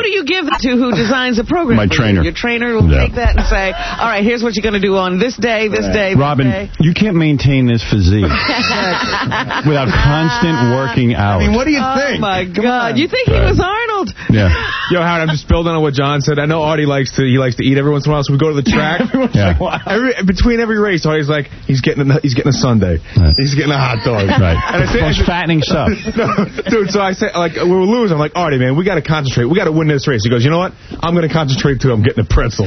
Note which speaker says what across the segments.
Speaker 1: Who do you give it to who designs the program?
Speaker 2: My trainer.
Speaker 1: Your trainer will take that and say, all right, here's what you're going to do on this day, this day,
Speaker 2: Robin,
Speaker 1: this day.
Speaker 2: you can't maintain this physique without constant working out.
Speaker 3: I mean, what do you think?
Speaker 1: Oh, my God. You think he was Arnold?
Speaker 2: Yeah.
Speaker 4: Yo, Howard, I'm just building on what John said. I know Artie likes to eat every once in a while, so we go to the track. Between every race, Artie's like, he's getting a sundae. He's getting a hot dog.
Speaker 2: Right.
Speaker 4: And
Speaker 2: it's the most fattening stuff.
Speaker 4: No, dude, so I say, like, we were losing. I'm like, Artie, man, we got to concentrate. We got to win this race. He goes, you know what? I'm going to concentrate, too. I'm getting a pretzel.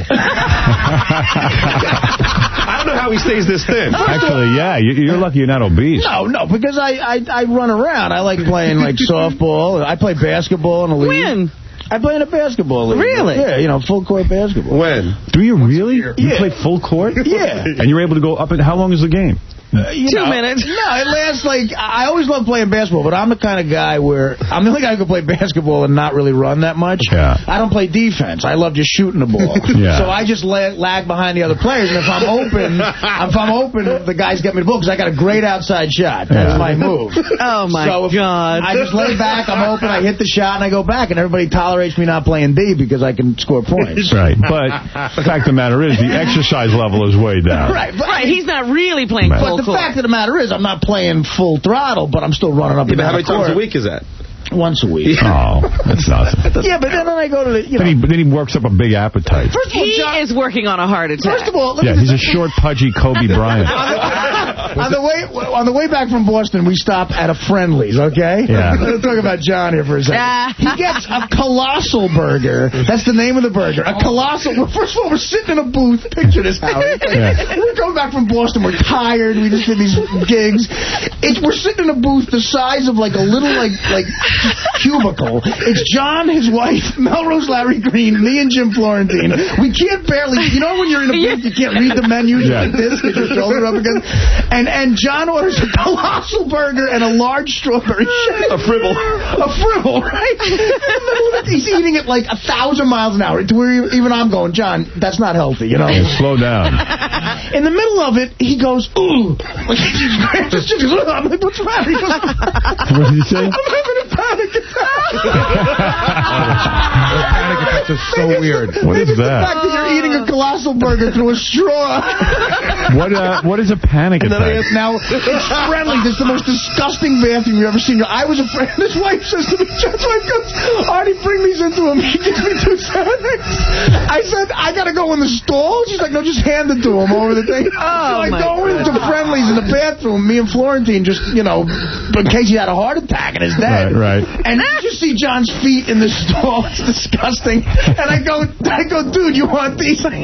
Speaker 5: I don't know how he stays this thin.
Speaker 2: Actually, yeah, you're lucky you're not obese.
Speaker 3: No, because I run around. I like playing, like, softball. I play basketball in a league.
Speaker 1: When?
Speaker 3: I play in a basketball league.
Speaker 1: Really?
Speaker 3: Yeah, full court basketball.
Speaker 5: When?
Speaker 2: Do you really? You play full court?
Speaker 3: Yeah.
Speaker 2: And you're able to go up and how long is the game?
Speaker 1: 2 minutes.
Speaker 3: No, it lasts I always love playing basketball, but I'm the kind of guy where I'm the only guy who can play basketball and not really run that much.
Speaker 2: Yeah.
Speaker 3: I don't play defense. I love just shooting the ball.
Speaker 2: Yeah.
Speaker 3: So I just lag behind the other players, and if I'm open, the guys get me the ball because I got a great outside shot. That's my move.
Speaker 1: Oh, my God.
Speaker 3: I just lay back, I'm open, I hit the shot, and I go back, and everybody tolerates me not playing D because I can score points.
Speaker 2: Right. But the fact of the matter is the exercise level is way down.
Speaker 3: Right.
Speaker 1: He's not really playing full
Speaker 3: But the
Speaker 1: court.
Speaker 3: fact of the matter is, I'm not playing full throttle, but I'm still running up and down
Speaker 5: How many times a week is that?
Speaker 3: Once a week.
Speaker 2: Oh, that's nothing.
Speaker 3: Yeah, but then I go to the,
Speaker 2: Then he works up a big appetite.
Speaker 3: First of all,
Speaker 1: He is working on a heart attack.
Speaker 3: First of all,
Speaker 2: He's a short, pudgy Kobe Bryant.
Speaker 3: on the way back from Boston, we stop at a Friendly's, okay?
Speaker 2: Yeah.
Speaker 3: Let's talk about John here for a second. He gets a colossal burger. That's the name of the burger. A colossal. Well, first of all, we're sitting in a booth. Picture this, Howard. We're going back from Boston. We're tired. We just did these gigs. We're sitting in a booth the size of like a little like cubicle. It's John, his wife, Melrose Larry Green, me and Jim Florentine. We can't barely, when you're in a booth, you can't read the menu like this with your shoulder up against. And John orders a colossal burger and a large strawberry shake.
Speaker 5: A fribble.
Speaker 3: A fribble, right? He's eating it like 1,000 miles an hour. To where even I'm going, John, that's not healthy,
Speaker 2: Yeah, slow down.
Speaker 3: In the middle of it, he goes, ooh. Like, I'm like, what's the matter? He goes,
Speaker 2: what did he say?
Speaker 3: I'm having a panic attack.
Speaker 4: Panic attacks are so weird.
Speaker 2: What is
Speaker 3: The
Speaker 2: that?
Speaker 3: fact that you're eating a colossal burger through a straw.
Speaker 2: What is a panic attack?
Speaker 3: Now, it's Friendly. This is the most disgusting bathroom you've ever seen. I was afraid. His wife says to me, John's wife goes, Artie, bring these into him. He gives me 2 Xanax. I said, I got to go in the stall? She's like, no, just hand it to him over the thing. So I go into Friendly's in the bathroom, me and Florentine just, in case he had a heart attack and is dead.
Speaker 2: Right.
Speaker 3: And you just see John's feet in the stall. It's disgusting. And I go, dude, you want these? I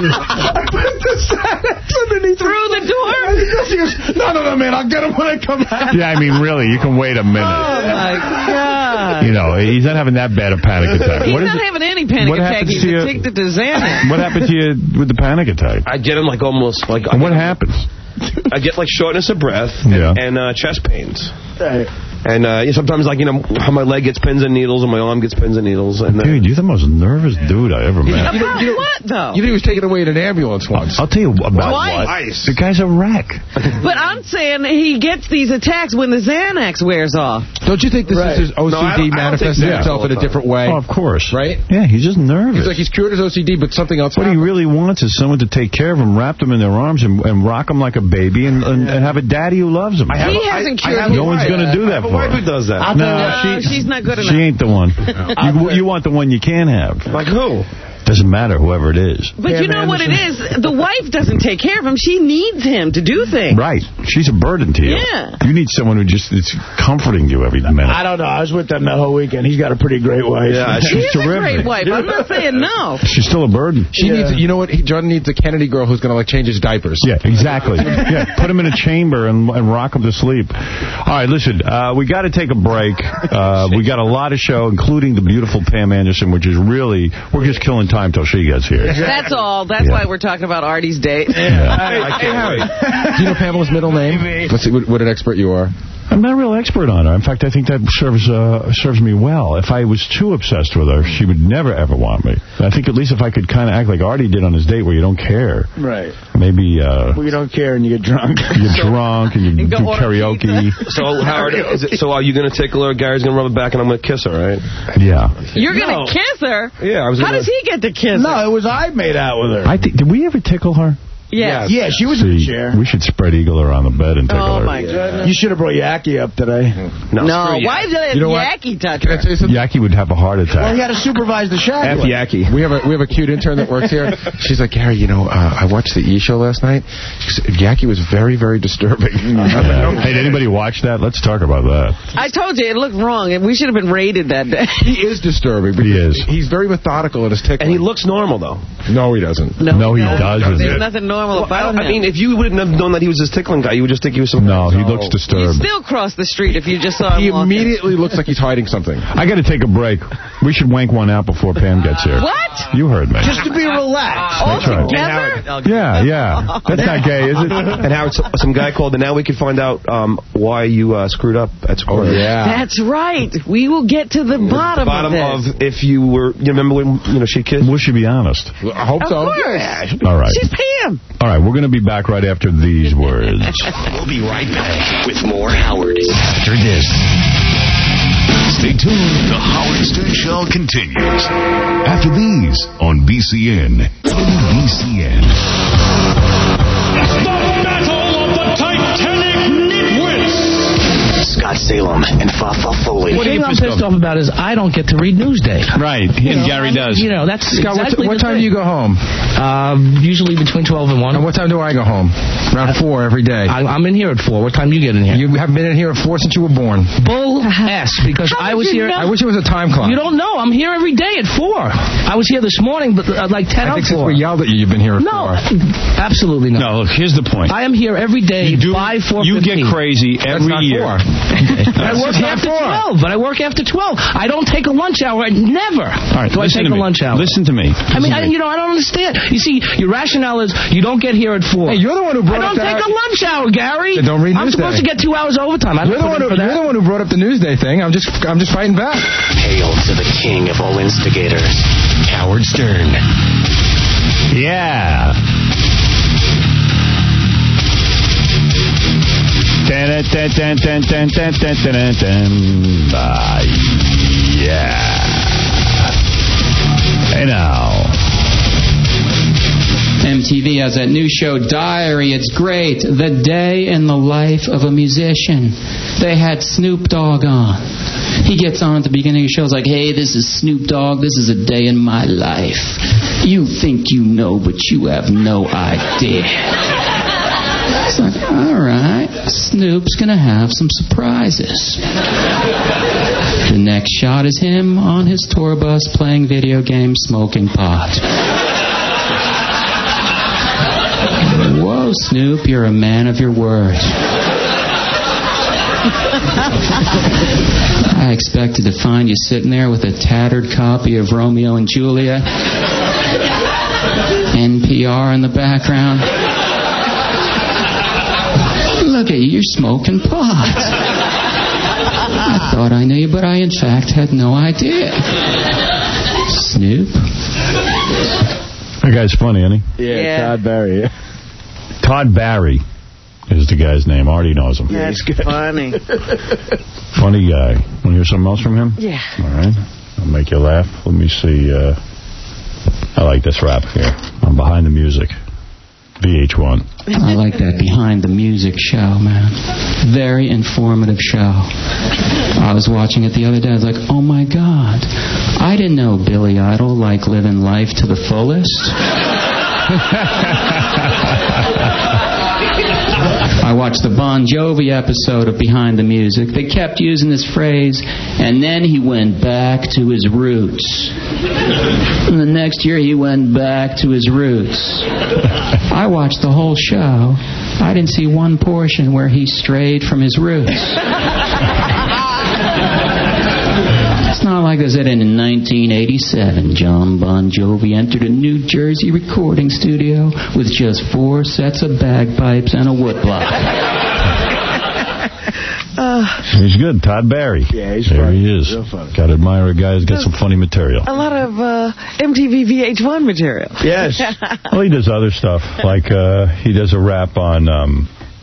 Speaker 3: put the Xanax underneath
Speaker 1: Through the door?
Speaker 3: He goes, no, man, I'll get him when I come back.
Speaker 2: Yeah, I mean, really, you can wait a minute.
Speaker 1: Oh, my God.
Speaker 2: He's not having that bad a panic attack.
Speaker 1: He's not having any panic attack. He's addicted to Xanax.
Speaker 2: What happened to you with the panic attack?
Speaker 5: I get him almost like...
Speaker 2: And what happens?
Speaker 5: I get shortness of breath and chest pains. And sometimes, how my leg gets pins and needles and my arm gets pins and needles. And
Speaker 2: dude, you're the most nervous dude I ever met.
Speaker 1: What, though?
Speaker 4: You think he was taken away in an ambulance once?
Speaker 2: I'll tell you about
Speaker 1: Twice.
Speaker 2: what. The guy's a wreck.
Speaker 1: But I'm saying he gets these attacks when the Xanax wears off.
Speaker 4: Don't you think this is his OCD manifesting itself in a different way?
Speaker 2: Oh, of course.
Speaker 4: Right?
Speaker 2: Yeah, he's just nervous.
Speaker 4: He's cured his OCD, but something else
Speaker 2: What he really wants is someone to take care of him, wrap them in their arms, and rock him like a baby, and have a daddy who loves him.
Speaker 1: He hasn't cured him.
Speaker 2: No one's going to do that for him.
Speaker 5: I have a wife who does that.
Speaker 1: No, she's not good enough.
Speaker 2: She ain't the one. You want the one you can have.
Speaker 5: Like who?
Speaker 2: Doesn't matter, whoever it is.
Speaker 1: But you know what it is? The wife doesn't take care of him. She needs him to do things.
Speaker 2: Right. She's a burden to you.
Speaker 1: Yeah.
Speaker 2: You need someone who just is comforting you every minute.
Speaker 3: I don't know. I was with them that whole weekend. He's got a pretty great wife.
Speaker 2: Yeah,
Speaker 1: She's
Speaker 2: terrific.
Speaker 1: a great wife. I'm not saying no.
Speaker 2: She's still a burden.
Speaker 4: She needs, you know what? John needs a Kennedy girl who's going to change his diapers.
Speaker 2: Yeah, exactly. Yeah, put him in a chamber and rock him to sleep. All right, listen, we got to take a break. We got a lot of show, including the beautiful Pam Anderson, which is really, we're just killing time till she gets here.
Speaker 1: That's all. That's why we're talking about Artie's date.
Speaker 4: Hey, Harry. Do you know Pamela's middle name? Let's see what an expert you are.
Speaker 2: I'm not a real expert on her. In fact, I think that serves me well. If I was too obsessed with her, she would never, ever want me. I think at least if I could kind of act like Artie did on his date where you don't care.
Speaker 3: Right.
Speaker 2: Maybe...
Speaker 3: well, you don't care and you get drunk.
Speaker 2: You get drunk and you do karaoke.
Speaker 5: So, Howard, so are you going to tickle her? Gary's going to rub it back and I'm going to kiss her, right?
Speaker 2: Yeah.
Speaker 1: You're going to kiss her?
Speaker 5: Yeah.
Speaker 1: How does he get to kiss her?
Speaker 3: No, it was I made out with her.
Speaker 2: Did we ever tickle her?
Speaker 1: Yes.
Speaker 3: Yeah, she was in the chair.
Speaker 2: We should spread eagle her on the bed and tickle her.
Speaker 1: Oh, my goodness.
Speaker 3: You should have brought Yaki up today.
Speaker 1: No, why did Yaki touch her?
Speaker 2: Yaki would have a heart attack.
Speaker 3: Well, he had to supervise the shack.
Speaker 4: F Yaki. We have a cute intern that works here. She's like, Gary, I watched the E! Show last night. Yaki was very, very disturbing.
Speaker 2: Hey, did anybody watch that? Let's talk about that.
Speaker 1: I told you, it looked wrong. We should have been raided that day.
Speaker 4: He is disturbing.
Speaker 2: He is.
Speaker 4: He's very methodical in his tickling.
Speaker 5: And he looks normal, though.
Speaker 4: No, he doesn't.
Speaker 2: No, he doesn't.
Speaker 1: There's nothing normal about him.
Speaker 5: I mean, if you wouldn't have known that he was this tickling guy, you would just think he was some...
Speaker 2: No, he looks disturbed.
Speaker 1: You'd still cross the street if you just saw him
Speaker 4: He
Speaker 1: walking.
Speaker 4: immediately looks like he's hiding something.
Speaker 2: I got to take a break. We should wank one out before Pam gets here.
Speaker 1: What?
Speaker 2: You heard me.
Speaker 3: Just to be relaxed.
Speaker 1: All
Speaker 2: That's right.
Speaker 1: together?
Speaker 2: Yeah. That's not gay, is it?
Speaker 5: And Howard, some guy called, and now we can find out why you screwed up at school.
Speaker 4: Oh, yeah.
Speaker 1: That's right. We will get to the bottom of this.
Speaker 5: If you were... You remember when she kissed?
Speaker 2: We should be honest.
Speaker 4: I hope
Speaker 1: Of
Speaker 4: so.
Speaker 1: course.
Speaker 2: All right.
Speaker 1: She's Pam.
Speaker 2: All right, we're going to be back right after these words.
Speaker 6: We'll be right back with more Howard after this. Stay tuned. The Howard Stern Show continues after these on BCN. BCN.
Speaker 7: It's the battle of the Titanic Nitwits.
Speaker 6: Scott Salem and Fafa Foley.
Speaker 8: The thing I'm pissed off about is I don't get to read Newsday.
Speaker 2: Right, and Gary does.
Speaker 8: That's
Speaker 4: Scott,
Speaker 8: exactly
Speaker 4: what time do you go home?
Speaker 8: Usually between 12 and 1.
Speaker 4: And what time do I go home? Around 4 every day.
Speaker 8: I'm in here at 4. What time do you get in here?
Speaker 4: You haven't been in here at 4 since you were born.
Speaker 8: Bull ass, because I was here.
Speaker 4: I wish it was a time clock.
Speaker 8: You don't know. I'm here every day at 4. I was here this morning, but like 10
Speaker 4: I
Speaker 8: up
Speaker 4: think since
Speaker 8: 4.
Speaker 4: we yelled at you, you've been here at 4.
Speaker 8: No, absolutely not.
Speaker 2: No, look, here's the point.
Speaker 8: I am here every day by 4:15.
Speaker 2: You get crazy every year.
Speaker 8: I work after 12, but I work after 12. I don't take a lunch hour. Never.
Speaker 2: All right,
Speaker 8: do I take a lunch hour.
Speaker 2: Listen to me.
Speaker 8: I mean, I don't understand. You see, your rationale is you don't get here at 4.
Speaker 4: Hey, you're the one who brought
Speaker 8: I
Speaker 4: up
Speaker 8: don't take a lunch hour, Gary.
Speaker 4: Then don't read
Speaker 8: I'm
Speaker 4: Newsday.
Speaker 8: supposed to get 2 hours overtime.
Speaker 4: You're the one who brought up the Newsday thing. I'm just fighting back.
Speaker 6: Hail to the king of all instigators, Howard Stern.
Speaker 2: Yeah. Yeah. Hey now.
Speaker 9: MTV has that new show, Diary. It's great. The day in the life of a musician. They had Snoop Dogg on. He gets on at the beginning of the show. It's like, hey, this is Snoop Dogg. This is a day in my life. You think you know, but you have no idea. It's like, all right, Snoop's going to have some surprises. The next shot is him on his tour bus playing video games, smoking pot. Whoa, Snoop, you're a man of your word. I expected to find you sitting there with a tattered copy of Romeo and Juliet, NPR in the background. Look at you, you're smoking pot. I thought I knew you, but I in fact had no idea. Snoop.
Speaker 2: That guy's funny, isn't he?
Speaker 3: Yeah. Todd Barry.
Speaker 2: Todd Barry is the guy's name. Artie knows him.
Speaker 1: That's funny.
Speaker 2: Funny guy. Want to hear something else from him?
Speaker 1: Yeah.
Speaker 2: All right. I'll make you laugh. Let me see. I like this rap here. I'm behind the music. VH1.
Speaker 9: I like that behind the music show, man. Very informative show. I was watching it the other day. I was like, oh my God. I didn't know Billy Idol liked living life to the fullest. I watched the Bon Jovi episode of Behind the Music. They kept using this phrase, and then he went back to his roots. And the next year he went back to his roots. I watched the whole show. I didn't see one portion where he strayed from his roots. It's not like they said in 1987, John Bon Jovi entered a New Jersey recording studio with just 4 sets of bagpipes and a woodblock.
Speaker 2: He's good. Todd Barry.
Speaker 3: Yeah, he's
Speaker 2: there
Speaker 3: funny.
Speaker 2: He is.
Speaker 3: Real funny.
Speaker 2: Got to admire a guy who's got some funny material.
Speaker 1: A lot of MTV VH1 material.
Speaker 3: Yes.
Speaker 2: Well, he does other stuff. Like, he does a rap on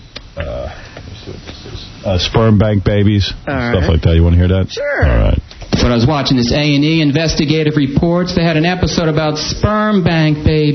Speaker 2: sperm bank babies. Stuff like that. You want to hear that?
Speaker 1: Sure.
Speaker 2: All right.
Speaker 9: But I was watching this A&E investigative reports. They had an episode about sperm bank babies.